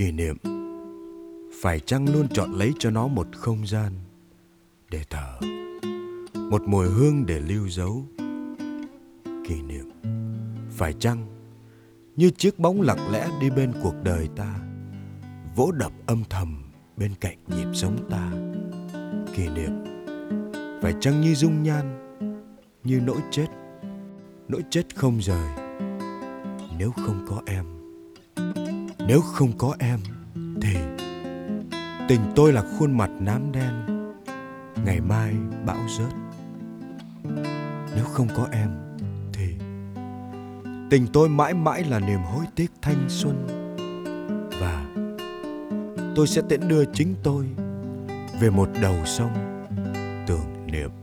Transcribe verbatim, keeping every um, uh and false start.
Kỷ niệm phải chăng luôn chọn lấy cho nó một không gian để thở, một mùi hương để lưu dấu. Kỷ niệm phải chăng như chiếc bóng lặng lẽ đi bên cuộc đời ta, vỗ đập âm thầm bên cạnh nhịp sống ta. Kỷ niệm phải chăng như dung nhan, như nỗi chết, nỗi chết không rời. Nếu không có em, nếu không có em thì tình tôi là khuôn mặt nám đen, ngày mai bão rớt. Nếu không có em thì tình tôi mãi mãi là niềm hối tiếc thanh xuân. Và tôi sẽ tiễn đưa chính tôi về một đầu sông tưởng niệm.